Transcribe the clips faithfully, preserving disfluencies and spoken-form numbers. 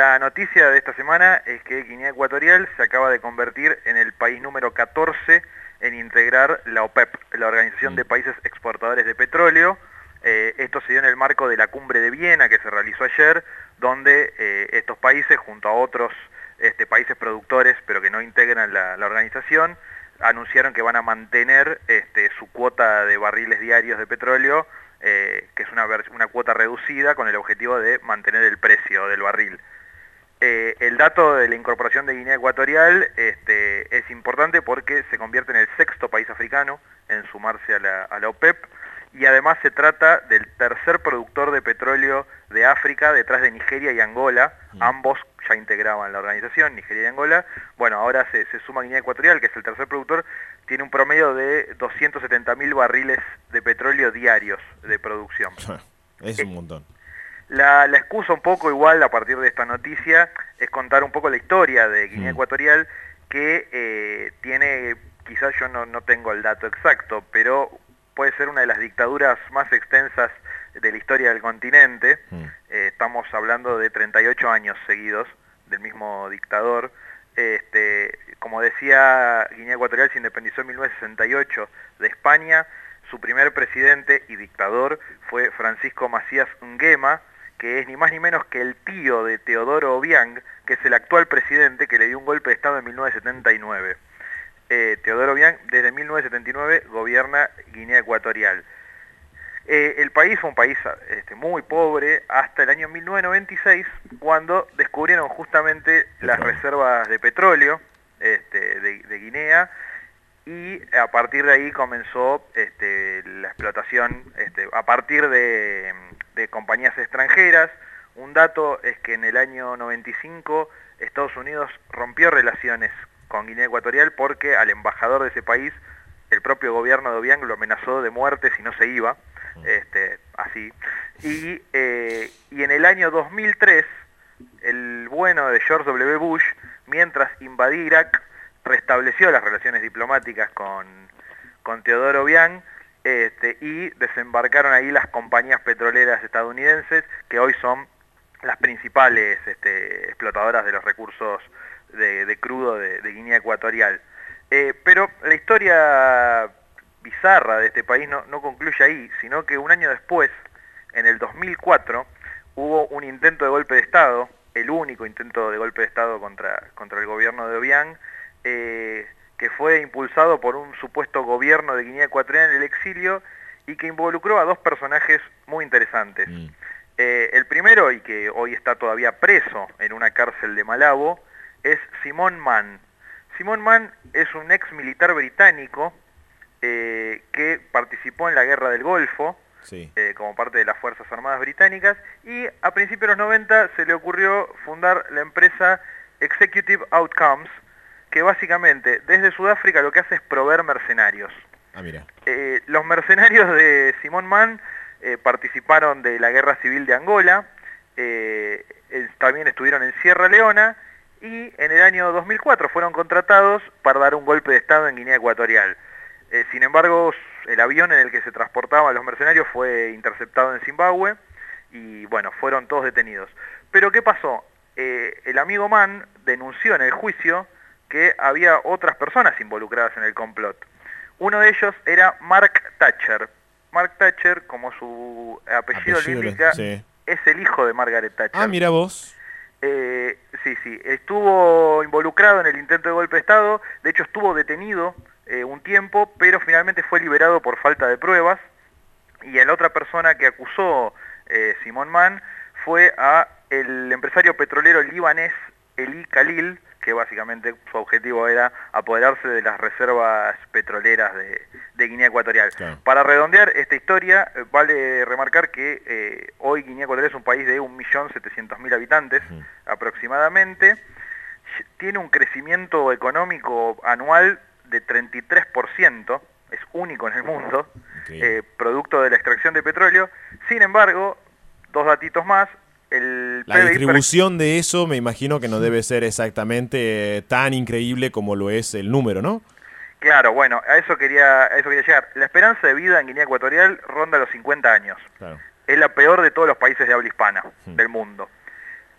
la noticia de esta semana es que Guinea Ecuatorial se acaba de convertir en el país número catorce en integrar la OPEP, la Organización de Países Exportadores de Petróleo. Eh, esto se dio en el marco de la cumbre de Viena que se realizó ayer, donde eh, estos países, junto a otros este, países productores, pero que no integran la, la organización, anunciaron que van a mantener este, su cuota de barriles diarios de petróleo, eh, que es una, una cuota reducida, con el objetivo de mantener el precio del barril. Eh, el dato de la incorporación de Guinea Ecuatorial este, es importante porque se convierte en el sexto país africano en sumarse a la, a la OPEP, y además se trata del tercer productor de petróleo de África, detrás de Nigeria y Angola. Mm. Ambos ya integraban la organización, Nigeria y Angola. Bueno, ahora se, se suma Guinea Ecuatorial, que es el tercer productor, tiene un promedio de doscientos setenta mil barriles de petróleo diarios de producción. Es un montón. La, la excusa un poco igual a partir de esta noticia es contar un poco la historia de Guinea mm. Ecuatorial, que eh, tiene, quizás yo no, no tengo el dato exacto, pero puede ser una de las dictaduras más extensas de la historia del continente. Mm. Eh, estamos hablando de treinta y ocho años seguidos del mismo dictador. Este, como decía, Guinea Ecuatorial se independizó en mil novecientos sesenta y ocho de España. Su primer presidente y dictador fue Francisco Macías Nguema, que es ni más ni menos que el tío de Teodoro Obiang, que es el actual presidente que le dio un golpe de Estado en mil novecientos setenta y nueve. Eh, Teodoro Obiang desde mil novecientos setenta y nueve gobierna Guinea Ecuatorial. Eh, el país fue un país este, muy pobre hasta el año mil novecientos noventa y seis, cuando descubrieron justamente las reservas de petróleo este, de, de Guinea, y a partir de ahí comenzó este, la explotación este, a partir de, de compañías extranjeras. Un dato es que en el año noventa y cinco Estados Unidos rompió relaciones con Guinea Ecuatorial porque al embajador de ese país, el propio gobierno de Obiang lo amenazó de muerte si no se iba, este, así. Y, eh, y en el año dos mil tres, el bueno de George W. Bush, mientras invadía Irak, restableció las relaciones diplomáticas con, con Teodoro Obiang, este, y desembarcaron ahí las compañías petroleras estadounidenses, que hoy son las principales este, explotadoras de los recursos de, de crudo de, de Guinea Ecuatorial. Eh, pero la historia bizarra de este país no, no concluye ahí, sino que un año después, en el dos mil cuatro, hubo un intento de golpe de Estado, el único intento de golpe de Estado contra, contra el gobierno de Obiang, eh, que fue impulsado por un supuesto gobierno de Guinea Ecuatorial en el exilio, y que involucró a dos personajes muy interesantes. Mm. Eh, el primero, y que hoy está todavía preso en una cárcel de Malabo, es Simon Mann. Simon Mann es un ex militar británico eh, que participó en la Guerra del Golfo, sí. eh, como parte de las Fuerzas Armadas británicas, y a principios de los noventa se le ocurrió fundar la empresa Executive Outcomes, que básicamente desde Sudáfrica lo que hace es proveer mercenarios. Ah, mira. Eh, los mercenarios de Simon Mann eh, participaron de la Guerra Civil de Angola, eh, eh, también estuvieron en Sierra Leona, y en el año dos mil cuatro fueron contratados para dar un golpe de Estado en Guinea Ecuatorial. Eh, sin embargo, el avión en el que se transportaban los mercenarios fue interceptado en Zimbabue, y bueno, fueron todos detenidos. Pero ¿qué pasó? Eh, el amigo Mann denunció en el juicio que había otras personas involucradas en el complot. Uno de ellos era Mark Thatcher. Mark Thatcher, como su apellido, apellido lo indica, sí. es el hijo de Margaret Thatcher. Ah, mira vos. Eh, sí, sí, estuvo involucrado en el intento de golpe de Estado, de hecho estuvo detenido eh, un tiempo, pero finalmente fue liberado por falta de pruebas, y la otra persona que acusó eh, Simon Mann fue a el empresario petrolero libanés Eli Khalil, que básicamente su objetivo era apoderarse de las reservas petroleras de, de Guinea Ecuatorial. Claro. Para redondear esta historia, eh, vale remarcar que eh, hoy Guinea Ecuatorial es un país de un millón setecientos mil habitantes, uh-huh. aproximadamente. Tiene un crecimiento económico anual de treinta y tres por ciento, es único en el mundo, okay. eh, producto de la extracción de petróleo. Sin embargo, dos datitos más. El la distribución per... de eso me imagino que no debe ser exactamente eh, tan increíble como lo es el número, ¿no? Claro, bueno, a eso quería, a eso quería llegar. La esperanza de vida en Guinea Ecuatorial ronda los cincuenta años. Claro. Es la peor de todos los países de habla hispana hmm. del mundo.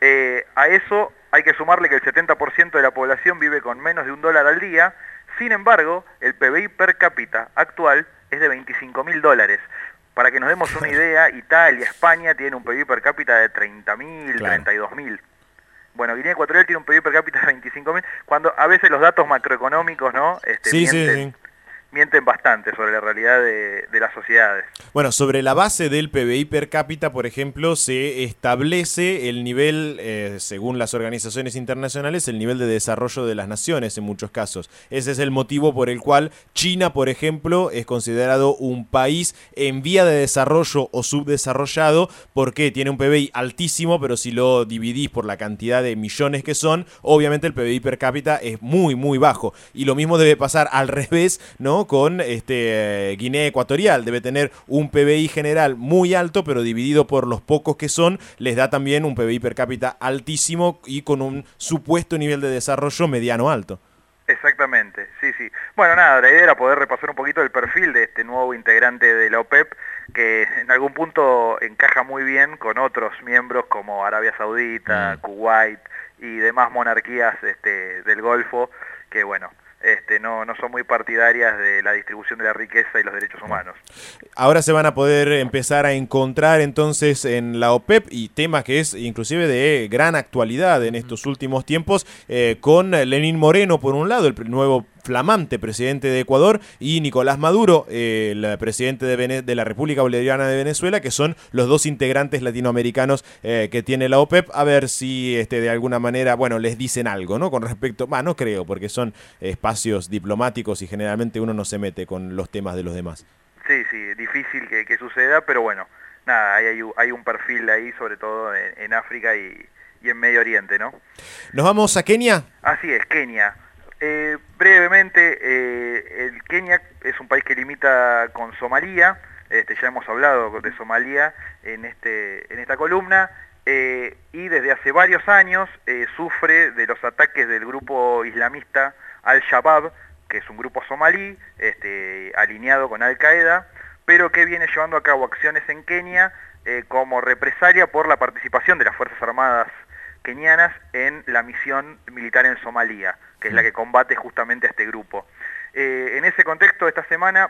Eh, a eso hay que sumarle que el setenta por ciento de la población vive con menos de un dólar al día. Sin embargo, el P B I per cápita actual es de veinticinco mil dólares. Para que nos demos una idea, Italia, España tienen un P B I per cápita de treinta mil, Claro. treinta y dos mil. Bueno, Guinea Ecuatorial tiene un P B I per cápita de veinticinco mil, cuando a veces los datos macroeconómicos, ¿no? Este, Sí, sí, mienten, sí. mienten bastante sobre la realidad de, de las sociedades. Bueno, sobre la base del P B I per cápita, por ejemplo, se establece el nivel, eh, según las organizaciones internacionales, el nivel de desarrollo de las naciones en muchos casos. Ese es el motivo por el cual China, por ejemplo, es considerado un país en vía de desarrollo o subdesarrollado, porque tiene un P B I altísimo, pero si lo dividís por la cantidad de millones que son, obviamente el P B I per cápita es muy, muy bajo. Y lo mismo debe pasar al revés, ¿no? Con este, eh, Guinea Ecuatorial. Debe tener un P B I general muy alto, pero dividido por los pocos que son, les da también un P B I per cápita altísimo y con un supuesto nivel de desarrollo mediano alto. Exactamente, sí, sí. Bueno, nada, la idea era poder repasar un poquito el perfil de este nuevo integrante de la OPEP, que en algún punto encaja muy bien con otros miembros como Arabia Saudita, Mm. Kuwait y demás monarquías este, del Golfo, que bueno, este, no, no son muy partidarias de la distribución de la riqueza y los derechos humanos. Ahora se van a poder empezar a encontrar entonces en la OPEP, y tema que es inclusive de gran actualidad en estos últimos tiempos, eh, con Lenín Moreno por un lado, el nuevo flamante presidente de Ecuador, y Nicolás Maduro, eh, el presidente de, Vene de la República Bolivariana de Venezuela, que son los dos integrantes latinoamericanos eh, que tiene la OPEP. A ver si este, de alguna manera, bueno, les dicen algo, ¿no? Con respecto, bah, no creo, porque son espacios diplomáticos y generalmente uno no se mete con los temas de los demás. Sí, sí, difícil que, que suceda, pero bueno, nada, hay, hay, hay un perfil ahí, sobre todo en, en África y, y en Medio Oriente, ¿no? ¿Nos vamos a Kenia? Así es, Kenia. Eh, brevemente, eh, el Kenia es un país que limita con Somalia. Este, ya hemos hablado de Somalia en, este, en esta columna, eh, y desde hace varios años eh, sufre de los ataques del grupo islamista Al-Shabaab, que es un grupo somalí este, alineado con Al-Qaeda, pero que viene llevando a cabo acciones en Kenia eh, como represalia por la participación de las Fuerzas Armadas kenianas en la misión militar en Somalia, que es la que combate justamente a este grupo. Eh, en ese contexto, esta semana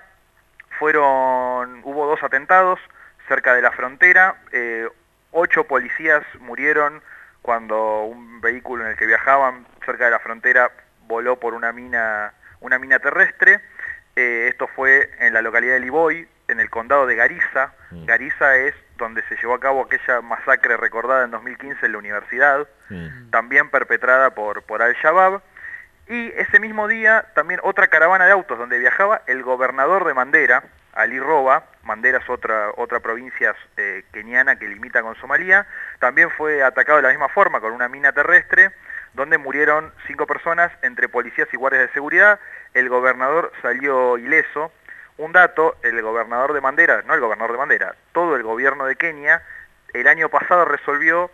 fueron, hubo dos atentados cerca de la frontera, eh, ocho policías murieron cuando un vehículo en el que viajaban cerca de la frontera voló por una mina, una mina terrestre. Eh, esto fue en la localidad de Liboy, en el condado de Garissa. Mm. Garissa es donde se llevó a cabo aquella masacre recordada en dos mil quince en la universidad, mm. también perpetrada por, por Al-Shabaab. Y ese mismo día también otra caravana de autos donde viajaba el gobernador de Mandera, Ali Roba. Mandera es otra, otra provincia eh, keniana que limita con Somalia. También fue atacado de la misma forma con una mina terrestre, donde murieron cinco personas entre policías y guardias de seguridad. El gobernador salió ileso. Un dato, el gobernador de Mandera, no el gobernador de Mandera, todo el gobierno de Kenia, el año pasado resolvió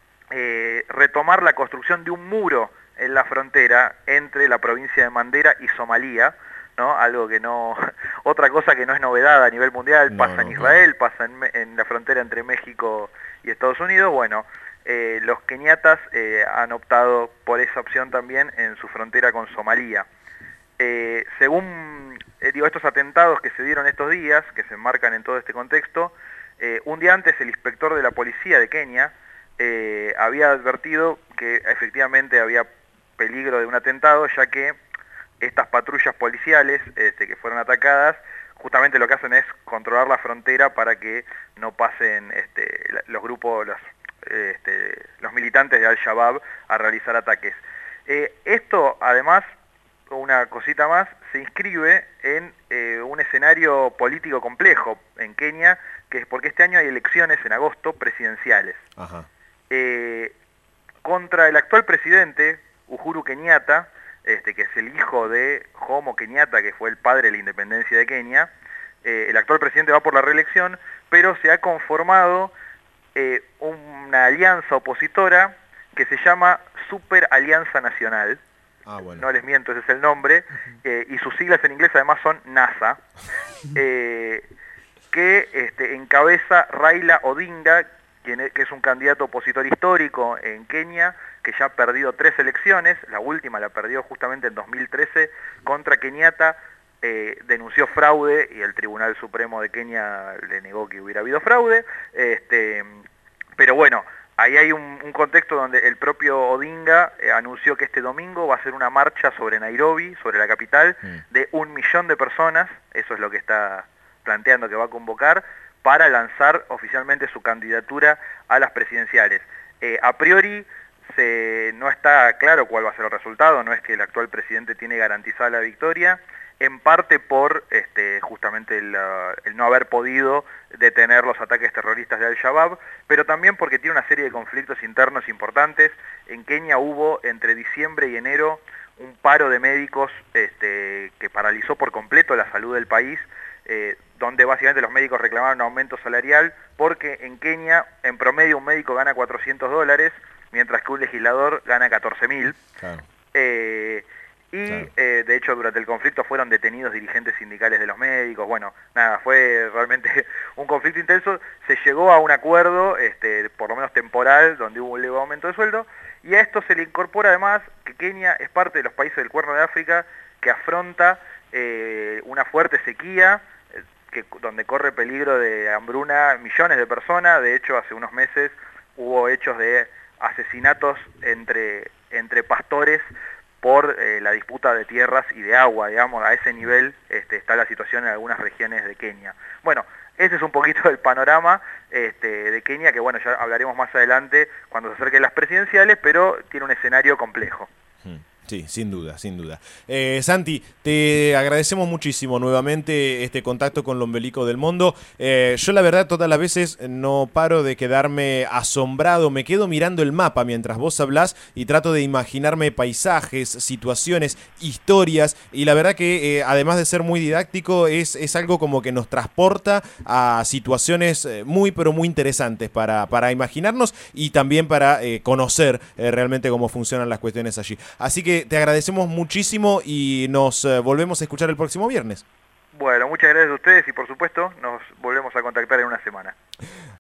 eh, retomar la construcción de un muro en la frontera entre la provincia de Mandera y Somalia, ¿no? Algo que no, otra cosa que no es novedad a nivel mundial, no, pasa en Israel, no. pasa en, en la frontera entre México y Estados Unidos. Bueno, eh, los keniatas eh, han optado por esa opción también en su frontera con Somalia. Eh, según eh, digo, estos atentados que se dieron estos días, que se enmarcan en todo este contexto, eh, un día antes el inspector de la policía de Kenia eh, había advertido que efectivamente había peligro de un atentado, ya que estas patrullas policiales este, que fueron atacadas, justamente lo que hacen es controlar la frontera para que no pasen este, los grupos, los, este, los militantes de Al-Shabaab a realizar ataques. Eh, esto, además, una cosita más, se inscribe en eh, un escenario político complejo en Kenia, que es porque este año hay elecciones en agosto presidenciales. Ajá. Eh, contra el actual presidente, Uhuru Kenyatta, este, que es el hijo de Jomo Kenyatta, que fue el padre de la independencia de Kenia. Eh, el actual presidente va por la reelección, pero se ha conformado eh, una alianza opositora que se llama Super Alianza Nacional. Ah, bueno. No les miento, ese es el nombre, eh, y sus siglas en inglés además son NASA, eh, que este, encabeza Raila Odinga, quien es, que es un candidato opositor histórico en Kenia, que ya ha perdido tres elecciones, la última la perdió justamente en dos mil trece contra Kenyatta, eh, denunció fraude y el Tribunal Supremo de Kenia le negó que hubiera habido fraude, este, pero bueno, ahí hay un, un contexto donde el propio Odinga eh, anunció que este domingo va a ser una marcha sobre Nairobi, sobre la capital, mm. de un millón de personas, eso es lo que está planteando que va a convocar, para lanzar oficialmente su candidatura a las presidenciales. Eh, a priori se, no está claro cuál va a ser el resultado, no es que el actual presidente tiene garantizada la victoria, en parte por este, justamente el, el no haber podido detener los ataques terroristas de Al-Shabaab, pero también porque tiene una serie de conflictos internos importantes. En Kenia hubo entre diciembre y enero un paro de médicos este, que paralizó por completo la salud del país, eh, donde básicamente los médicos reclamaron un aumento salarial, porque en Kenia en promedio un médico gana cuatrocientos dólares, mientras que un legislador gana catorce mil. Claro. Eh, y claro. eh, de hecho durante el conflicto fueron detenidos dirigentes sindicales de los médicos. Bueno, nada, fue realmente un conflicto intenso. Se llegó a un acuerdo, este, por lo menos temporal, donde hubo un leve aumento de sueldo, y a esto se le incorpora además que Kenia es parte de los países del Cuerno de África que afronta eh, una fuerte sequía, que, donde corre peligro de hambruna millones de personas. De hecho, hace unos meses hubo hechos de asesinatos entre, entre pastores por eh, la disputa de tierras y de agua, digamos, a ese nivel este, está la situación en algunas regiones de Kenia. Bueno, ese es un poquito el panorama este, de Kenia, que bueno, ya hablaremos más adelante cuando se acerquen las presidenciales, pero tiene un escenario complejo. Sí, sin duda, sin duda. Eh, Santi, te agradecemos muchísimo nuevamente este contacto con Lombelico del Mundo. Eh, yo la verdad todas las veces no paro de quedarme asombrado, me quedo mirando el mapa mientras vos hablás y trato de imaginarme paisajes, situaciones, historias, y la verdad que eh, además de ser muy didáctico es, es algo como que nos transporta a situaciones muy pero muy interesantes para, para imaginarnos y también para eh, conocer eh, realmente cómo funcionan las cuestiones allí. Así que te agradecemos muchísimo y nos eh, volvemos a escuchar el próximo viernes. Bueno, muchas gracias a ustedes y por supuesto nos volvemos a contactar en una semana.